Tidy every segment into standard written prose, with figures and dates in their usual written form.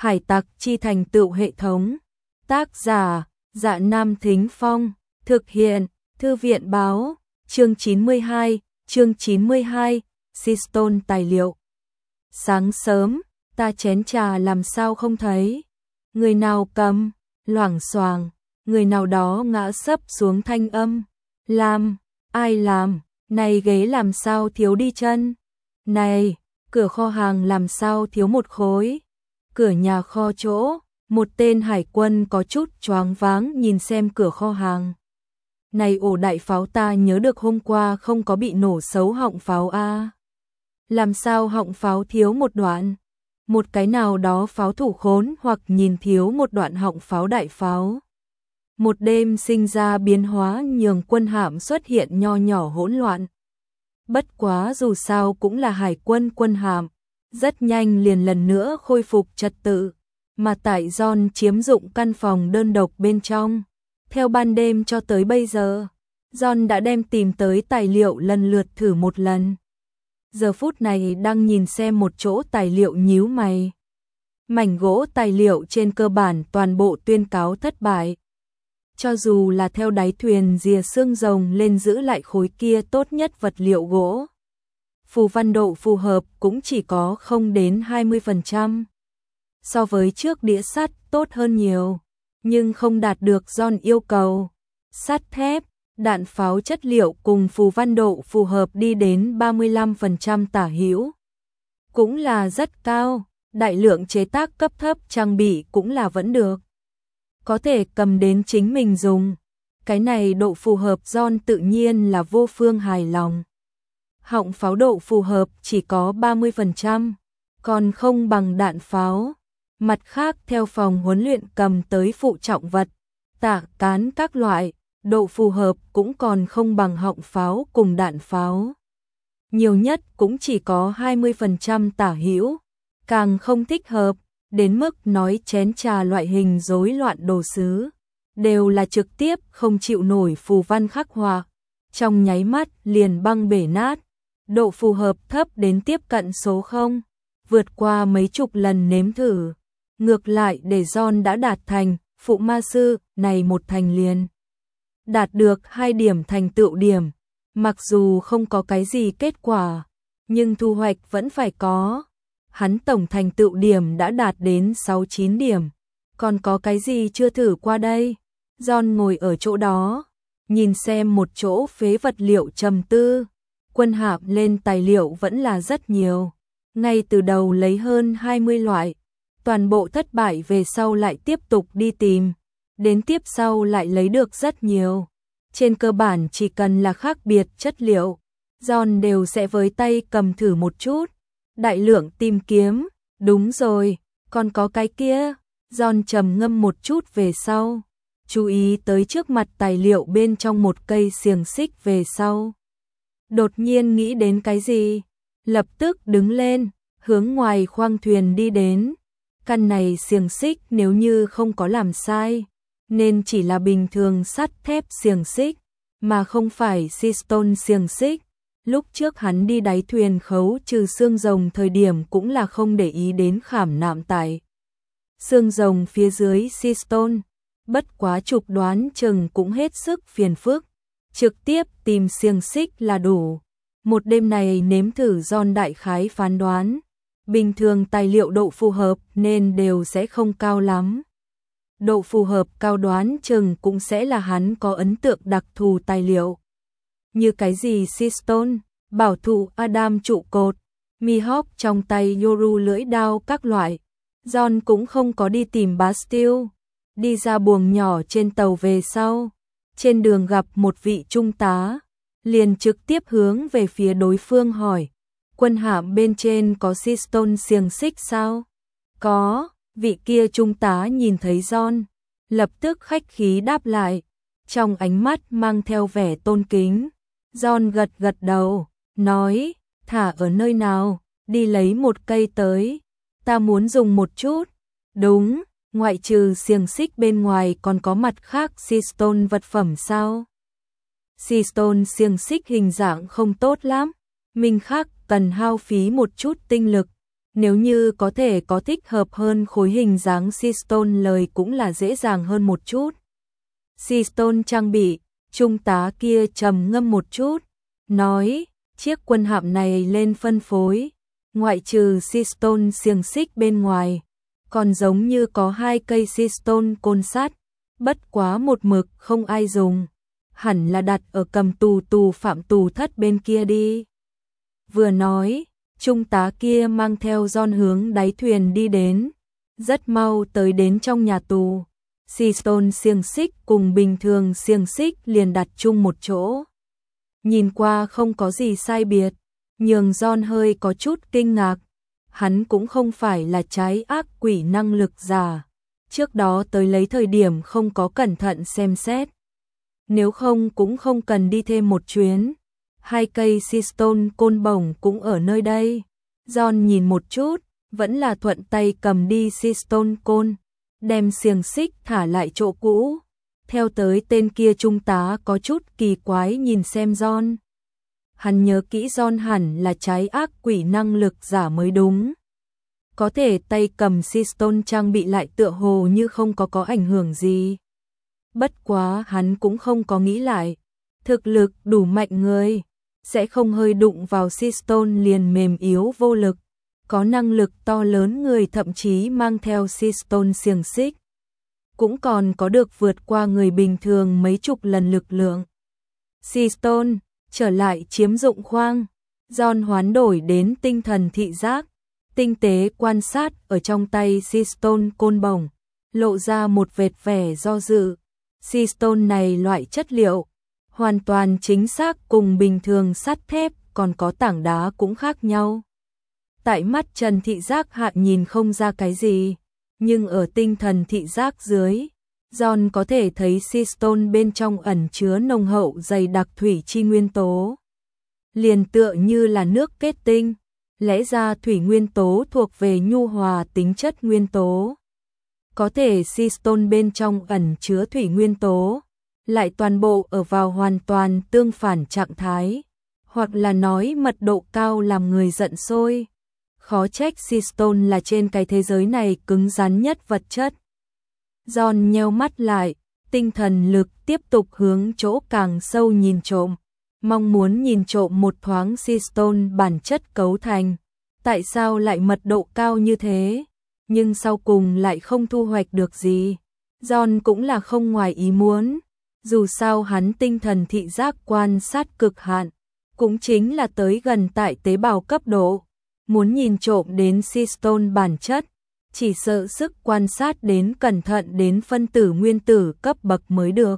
Hải tặc chi thành tựu hệ thống. Tác giả, Dạ Nam Thính Phong. Thực hiện, Thư viện báo. Chương 92, Seastone tài liệu. Sáng sớm, ta chén trà làm sao không thấy. Người nào cầm, loảng xoảng, người nào đó ngã sấp xuống thanh âm. Làm, ai làm, này ghế làm sao thiếu đi chân. Này, cửa kho hàng làm sao thiếu một khối. Cửa nhà kho chỗ, một tên hải quân có chút choáng váng nhìn xem cửa kho hàng. Này ổ đại pháo ta nhớ được hôm qua không có bị nổ xấu họng pháo a. Làm sao họng pháo thiếu một đoạn? Một cái nào đó pháo thủ khốn hoặc nhìn thiếu một đoạn họng pháo đại pháo. Một đêm sinh ra biến hóa nhường quân hạm xuất hiện nho nhỏ hỗn loạn. Bất quá dù sao cũng là hải quân quân hạm, rất nhanh liền lần nữa khôi phục trật tự, mà tại John chiếm dụng căn phòng đơn độc bên trong. Theo ban đêm cho tới bây giờ, John đã đem tìm tới tài liệu lần lượt thử một lần. Giờ phút này đang nhìn xem một chỗ tài liệu nhíu mày. Mảnh gỗ tài liệu trên cơ bản toàn bộ tuyên cáo thất bại. Cho dù là theo đáy thuyền rìa xương rồng lên giữ lại khối kia tốt nhất vật liệu gỗ. Phù văn độ phù hợp cũng chỉ có không đến 20%. So với trước đĩa sắt tốt hơn nhiều, nhưng không đạt được John yêu cầu. Sắt thép, đạn pháo chất liệu cùng phù văn độ phù hợp đi đến 35% tả hữu. Cũng là rất cao, đại lượng chế tác cấp thấp trang bị cũng là vẫn được. Có thể cầm đến chính mình dùng. Cái này độ phù hợp John tự nhiên là vô phương hài lòng. Họng pháo độ phù hợp chỉ có 30%, còn không bằng đạn pháo. Mặt khác theo phòng huấn luyện cầm tới phụ trọng vật, tả cán các loại, độ phù hợp cũng còn không bằng họng pháo cùng đạn pháo. Nhiều nhất cũng chỉ có 20% tả hữu, càng không thích hợp, đến mức nói chén trà loại hình rối loạn đồ sứ, đều là trực tiếp không chịu nổi phù văn khắc họa, trong nháy mắt liền băng bể nát. Độ phù hợp thấp đến tiếp cận số 0, vượt qua mấy chục lần nếm thử. Ngược lại để John đã đạt thành, phụ ma sư, này một thành liền. Đạt được 2 điểm thành tựu điểm, mặc dù không có cái gì kết quả, nhưng thu hoạch vẫn phải có. Hắn tổng thành tựu điểm đã đạt đến 6-9 điểm, còn có cái gì chưa thử qua đây? John ngồi ở chỗ đó, nhìn xem một chỗ phế vật liệu trầm tư. Quân hạm lên tài liệu vẫn là rất nhiều, ngay từ đầu lấy hơn 20 loại, toàn bộ thất bại về sau lại tiếp tục đi tìm, đến tiếp sau lại lấy được rất nhiều. Trên cơ bản chỉ cần là khác biệt chất liệu, John đều sẽ với tay cầm thử một chút. Đại lượng tìm kiếm, đúng rồi, còn có cái kia. John trầm ngâm một chút về sau, chú ý tới trước mặt tài liệu bên trong một cây xiềng xích về sau. Đột nhiên nghĩ đến cái gì, lập tức đứng lên, hướng ngoài khoang thuyền đi đến. Căn này xiềng xích nếu như không có làm sai, nên chỉ là bình thường sắt thép xiềng xích, mà không phải Seastone xiềng xích. Lúc trước hắn đi đáy thuyền khấu trừ xương rồng thời điểm cũng là không để ý đến khảm nạm tại xương rồng phía dưới Seastone, bất quá chụp đoán chừng cũng hết sức phiền phức. Trực tiếp tìm xiềng xích là đủ. Một đêm này nếm thử John đại khái phán đoán, bình thường tài liệu độ phù hợp nên đều sẽ không cao lắm. Độ phù hợp cao đoán chừng cũng sẽ là hắn có ấn tượng đặc thù tài liệu. Như cái gì Seastone, bảo thủ Adam trụ cột, Mihawk trong tay Yoru lưỡi đao các loại. John cũng không có đi tìm Bastille. Đi ra buồng nhỏ trên tàu về sau, trên đường gặp một vị trung tá, liền trực tiếp hướng về phía đối phương hỏi, quân hạm bên trên có Seastone xiềng xích sao? Có, vị kia trung tá nhìn thấy John, lập tức khách khí đáp lại, trong ánh mắt mang theo vẻ tôn kính. John gật gật đầu, nói, thả ở nơi nào, đi lấy một cây tới, ta muốn dùng một chút. Đúng, ngoại trừ xiềng xích bên ngoài còn có mặt khác Seastone vật phẩm sao? Seastone xiềng xích hình dạng không tốt lắm, mình khác cần hao phí một chút tinh lực, Nếu như có thể có thích hợp hơn khối hình dáng Seastone lời cũng là dễ dàng hơn một chút. Seastone trang bị, trung tá kia trầm ngâm một chút, nói, chiếc quân hạm này lên phân phối, ngoại trừ Seastone xiềng xích bên ngoài, còn giống như có 2 cây Seastone côn sắt, bất quá một mực không ai dùng, hẳn là đặt ở cầm tù phạm tù thất bên kia đi. Vừa nói, trung tá kia mang theo John hướng đáy thuyền đi đến, rất mau tới đến trong nhà tù. Seastone xiềng xích cùng bình thường xiềng xích liền đặt chung một chỗ. Nhìn qua không có gì sai biệt, nhường John hơi có chút kinh ngạc. Hắn cũng không phải là trái ác quỷ năng lực giả. Trước đó tới lấy thời điểm không có cẩn thận xem xét. Nếu không cũng không cần đi thêm một chuyến. 2 cây Seastone côn bổng cũng ở nơi đây. John nhìn một chút, vẫn là thuận tay cầm đi Seastone côn, đem xiềng xích thả lại chỗ cũ. Theo tới tên kia trung tá có chút kỳ quái nhìn xem John. Hắn nhớ kỹ John hẳn là trái ác quỷ năng lực giả mới đúng. Có thể tay cầm Seastone trang bị lại tựa hồ như không có ảnh hưởng gì. Bất quá hắn cũng không có nghĩ lại. Thực lực đủ mạnh người, sẽ không hơi đụng vào Seastone liền mềm yếu vô lực. Có năng lực to lớn người thậm chí mang theo Seastone xiềng xích, cũng còn có được vượt qua người bình thường mấy chục lần lực lượng. Seastone, trở lại chiếm dụng khoang. John hoán đổi đến tinh thần thị giác, tinh tế quan sát ở trong tay Seastone côn bổng, lộ ra một vệt vẻ do dự. Seastone này loại chất liệu, hoàn toàn chính xác cùng bình thường sắt thép còn có tảng đá cũng khác nhau. Tại mắt trần thị giác hạ nhìn không ra cái gì, nhưng ở tinh thần thị giác dưới, John có thể thấy Seastone bên trong ẩn chứa nồng hậu dày đặc thủy chi nguyên tố. Liền tựa như là nước kết tinh, lẽ ra thủy nguyên tố thuộc về nhu hòa tính chất nguyên tố. Có thể Seastone bên trong ẩn chứa thủy nguyên tố, lại toàn bộ ở vào hoàn toàn tương phản trạng thái, hoặc là nói mật độ cao làm người giận sôi. Khó trách Seastone là trên cái thế giới này cứng rắn nhất vật chất. John nheo mắt lại, tinh thần lực tiếp tục hướng chỗ càng sâu nhìn trộm, mong muốn nhìn trộm một thoáng Seastone bản chất cấu thành. Tại sao lại mật độ cao như thế? Nhưng sau cùng lại không thu hoạch được gì. John cũng là không ngoài ý muốn. Dù sao hắn tinh thần thị giác quan sát cực hạn, cũng chính là tới gần tại tế bào cấp độ. Muốn nhìn trộm đến Seastone bản chất, chỉ sợ sức quan sát đến cẩn thận đến phân tử nguyên tử cấp bậc mới được.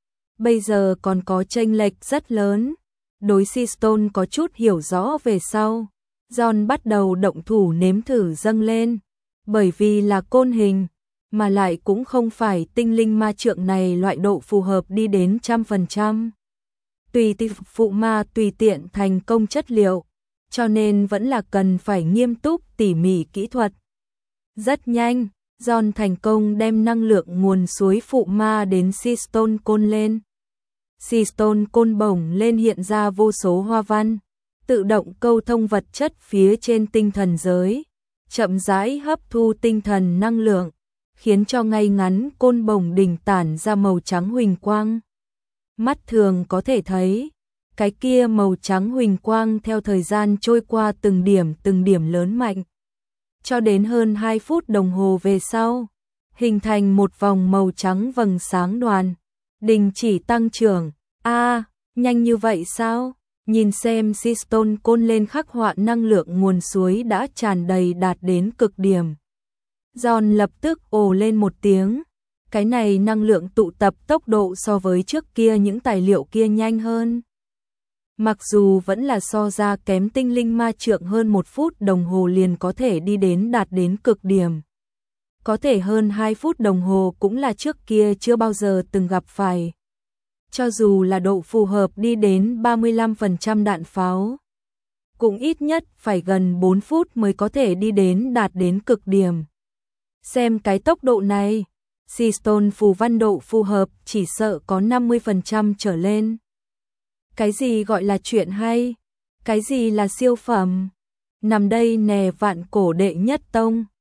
Bây giờ còn có chênh lệch rất lớn. Đối Seastone có chút hiểu rõ về sau, John bắt đầu động thủ nếm thử dâng lên. Bởi vì là côn hình, mà lại cũng không phải tinh linh ma trượng này loại độ phù hợp đi đến 100%. Tùy phụ ma tùy tiện thành công chất liệu, cho nên vẫn là cần phải nghiêm túc tỉ mỉ kỹ thuật. Rất nhanh, John thành công đem năng lượng nguồn suối phụ ma đến Seastone côn lên. Seastone côn bổng lên hiện ra vô số hoa văn, tự động câu thông vật chất phía trên tinh thần giới, chậm rãi hấp thu tinh thần năng lượng, khiến cho ngay ngắn côn bổng đỉnh tản ra màu trắng huỳnh quang. Mắt thường có thể thấy, cái kia màu trắng huỳnh quang theo thời gian trôi qua từng điểm lớn mạnh. Cho đến hơn 2 phút đồng hồ về sau, hình thành một vòng màu trắng vầng sáng đoàn, đình chỉ tăng trưởng. Nhanh như vậy sao? Nhìn xem Seastone côn lên khắc họa năng lượng nguồn suối đã tràn đầy đạt đến cực điểm. John lập tức ồ lên một tiếng. Cái này năng lượng tụ tập tốc độ so với trước kia những tài liệu kia nhanh hơn. Mặc dù vẫn là so ra kém tinh linh ma trượng hơn 1 phút đồng hồ liền có thể đi đến đạt đến cực điểm. Có thể hơn 2 phút đồng hồ cũng là trước kia chưa bao giờ từng gặp phải. Cho dù là độ phù hợp đi đến 35% đạn pháo, cũng ít nhất phải gần 4 phút mới có thể đi đến đạt đến cực điểm. Xem cái tốc độ này, Seastone phù văn độ phù hợp chỉ sợ có 50% trở lên. Cái gì gọi là chuyện hay? Cái gì là siêu phẩm? nằm đây nè Vạn Cổ đệ nhất tông.